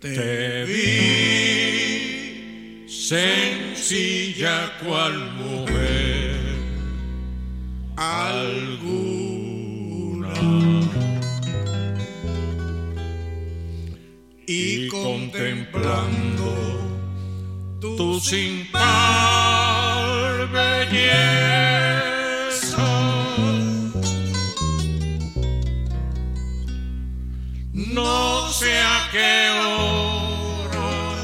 Te vi sencilla cual mujer alguna, y contemplando tu sin par belleza, no sé a qué hora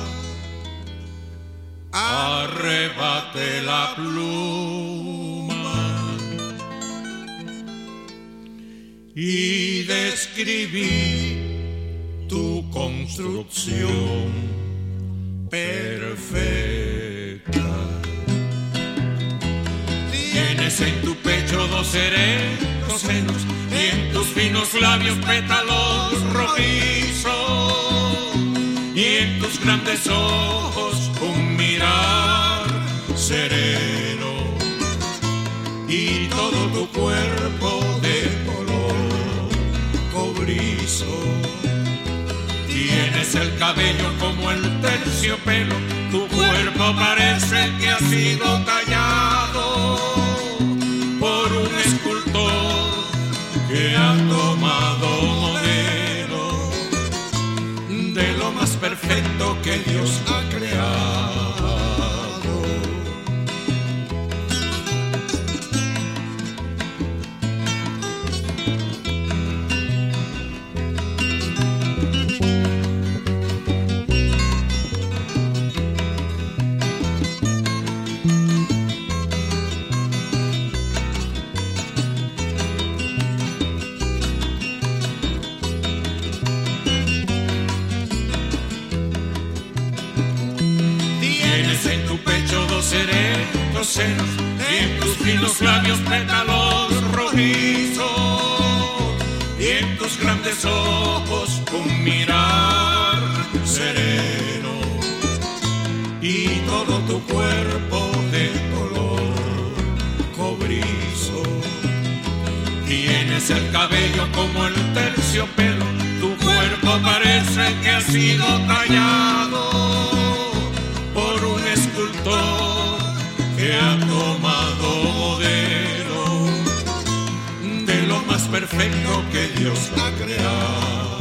arrebate la pluma y describí tu construcción perfecta. Tienes en tu pecho dos serenos senos y en tus finos labios pétalos rojizos, y en tus grandes ojos un mirar sereno, y todo tu cuerpo de color cobrizo. Tienes el cabello como el terciopelo, tu cuerpo parece que ha sido tallado por un escultor que ha tomado modelo de lo más perfecto que Dios ha creado. En tu pecho dos serenos senos y en tus finos labios pétalos rojizos, y en tus grandes ojos un mirar sereno, y todo tu cuerpo de color cobrizo. Tienes el cabello como el terciopelo, tu cuerpo parece que ha sido tallado por un escultor que ha tomado modelo de lo más perfecto que Dios ha creado.